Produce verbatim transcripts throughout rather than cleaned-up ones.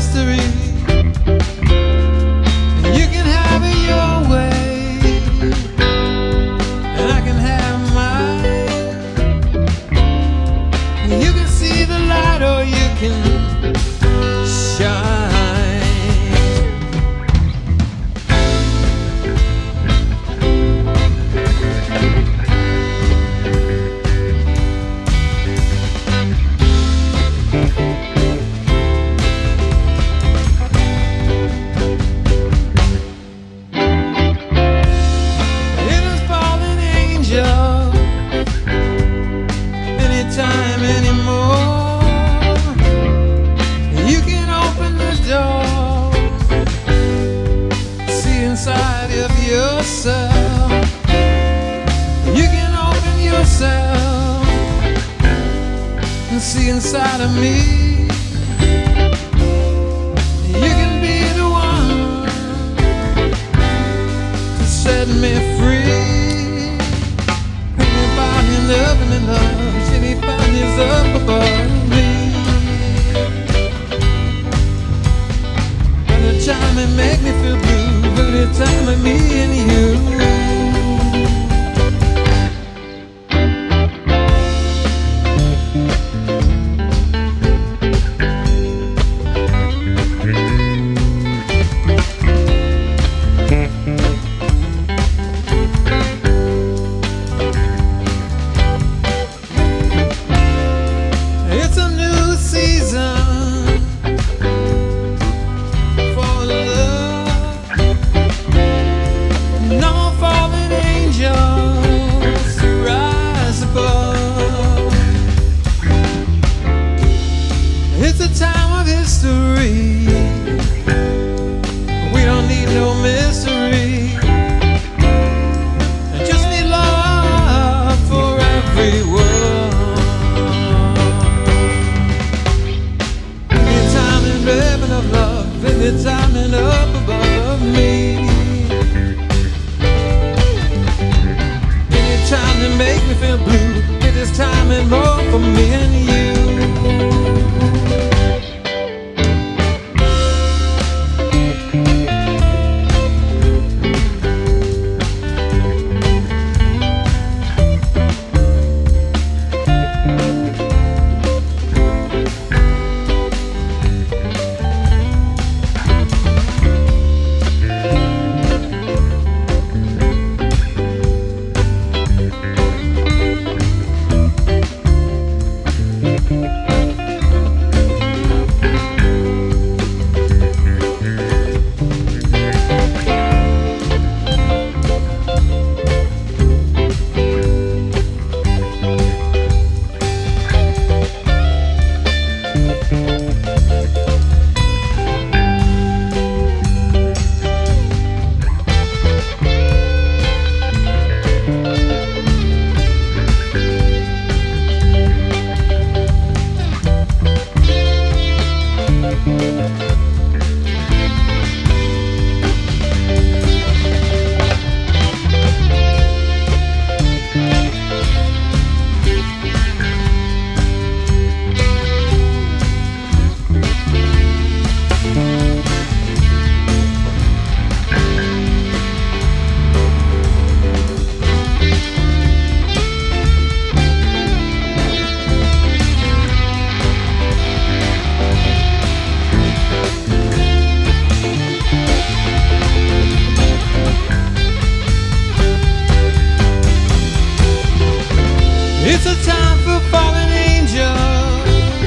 mystery. You can have it your way, and I can have mine. You can see the light or you can shine. Time anymore. You can open the door, see inside of yourself. You can open yourself and see inside of me. You can be the one to set me free. When you find your love and in love, is up above me. Every time it make me feel blue, every time it me and you. It's a time of history. We don't need no mystery. I just need love for everyone. Anytime in heaven of love, anytime and up above me. Anytime to make me feel blue, it is time and more for me and you. It's a time for fallen angels.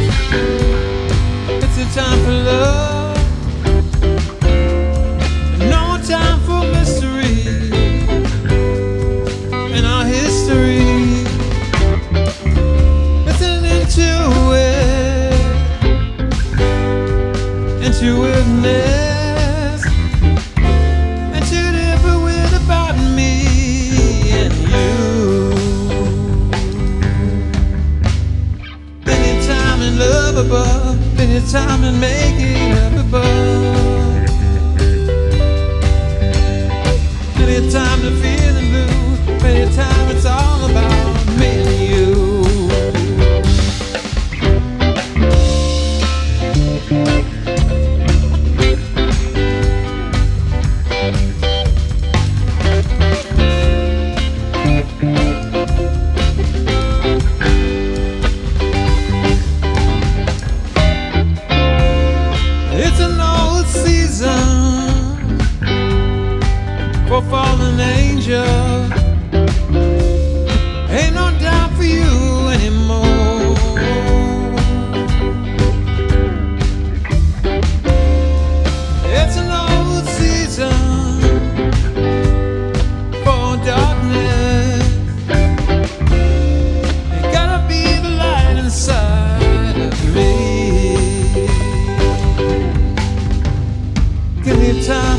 It's a time for love. No time for mystery in our history. Listen into it, into witness, and to live with about me and you. Love above, anytime and make it up above. Anytime to feeling blue, anytime it's all about me and you.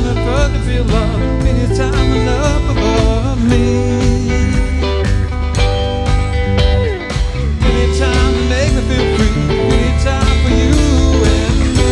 and further feel love anytime and up above me. Anytime to make me feel free, anytime for you and me.